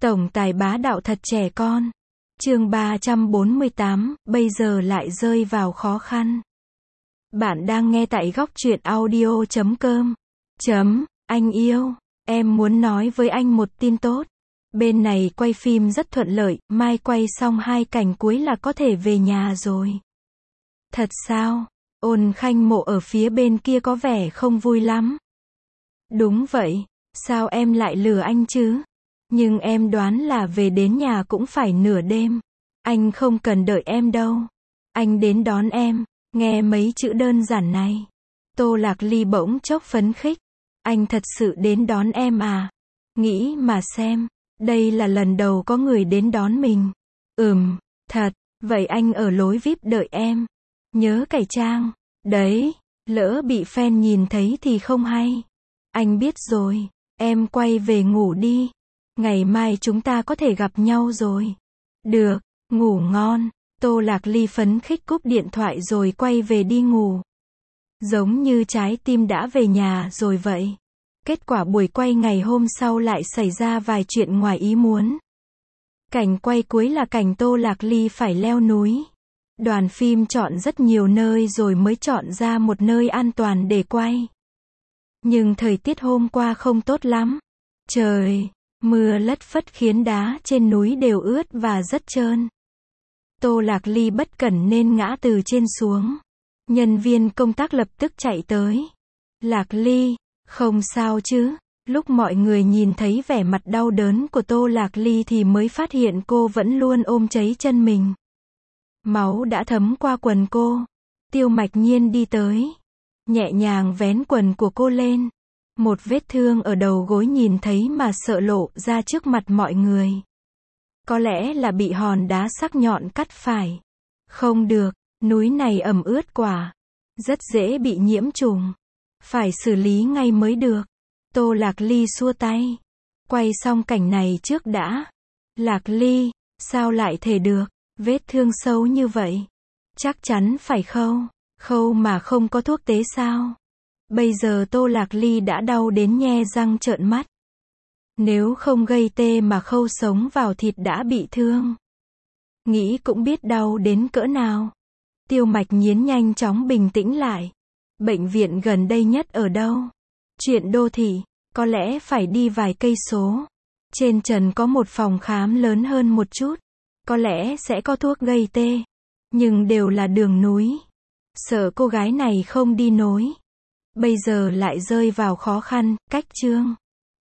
Tổng tài bá đạo thật trẻ con. Chương 348, bây giờ lại rơi vào khó khăn. Bạn đang nghe tại góc truyện audio.com. Anh yêu, em muốn nói với anh một tin tốt. Bên này quay phim rất thuận lợi, mai quay xong 2 cảnh cuối là có thể về nhà rồi. Thật sao? Ôn Khanh Mộ ở phía bên kia có vẻ không vui lắm. Đúng vậy, sao em lại lừa anh chứ? Nhưng em đoán là về đến nhà cũng phải nửa đêm. Anh không cần đợi em đâu. Anh đến đón em. Nghe mấy chữ đơn giản này, Tô Lạc Ly bỗng chốc phấn khích. Anh thật sự đến đón em à? Nghĩ mà xem, đây là lần đầu có người đến đón mình. Thật, vậy anh ở lối VIP đợi em. Nhớ cải trang. Đấy, lỡ bị fan nhìn thấy thì không hay. Anh biết rồi, em quay về ngủ đi. Ngày mai chúng ta có thể gặp nhau rồi. Được, ngủ ngon. Tô Lạc Ly phấn khích cúp điện thoại rồi quay về đi ngủ. Giống như trái tim đã về nhà rồi vậy. Kết quả buổi quay ngày hôm sau lại xảy ra vài chuyện ngoài ý muốn. Cảnh quay cuối là cảnh Tô Lạc Ly phải leo núi. Đoàn phim chọn rất nhiều nơi rồi mới chọn ra một nơi an toàn để quay. Nhưng thời tiết hôm qua không tốt lắm. Trời, mưa lất phất khiến đá trên núi đều ướt và rất trơn. Tô Lạc Ly bất cẩn nên ngã từ trên xuống. Nhân viên công tác lập tức chạy tới. Lạc Ly, không sao chứ? Lúc mọi người nhìn thấy vẻ mặt đau đớn của Tô Lạc Ly thì mới phát hiện cô vẫn luôn ôm cháy chân mình. Máu đã thấm qua quần cô. Tiêu Mạch Nhiên đi tới, nhẹ nhàng vén quần của cô lên. Một vết thương ở đầu gối nhìn thấy mà sợ lộ ra trước mặt mọi người. Có lẽ là bị hòn đá sắc nhọn cắt phải. Không được, núi này ẩm ướt quá. Rất dễ bị nhiễm trùng. Phải xử lý ngay mới được. Tô Lạc Ly xua tay. Quay xong cảnh này trước đã. Lạc Ly, sao lại thể được? Vết thương sâu như vậy. Chắc chắn phải khâu. Khâu mà không có thuốc tế sao? Bây giờ Tô Lạc Ly đã đau đến nhe răng trợn mắt. Nếu không gây tê mà khâu sống vào thịt đã bị thương. Nghĩ cũng biết đau đến cỡ nào. Tiêu Mạch Nhiên nhanh chóng bình tĩnh lại. Bệnh viện gần đây nhất ở đâu? Chuyện đô thị, có lẽ phải đi vài cây số. Trên trần có một phòng khám lớn hơn một chút. Có lẽ sẽ có thuốc gây tê. Nhưng đều là đường núi. Sợ cô gái này không đi nổi. Bây giờ lại rơi vào khó khăn, cách chương.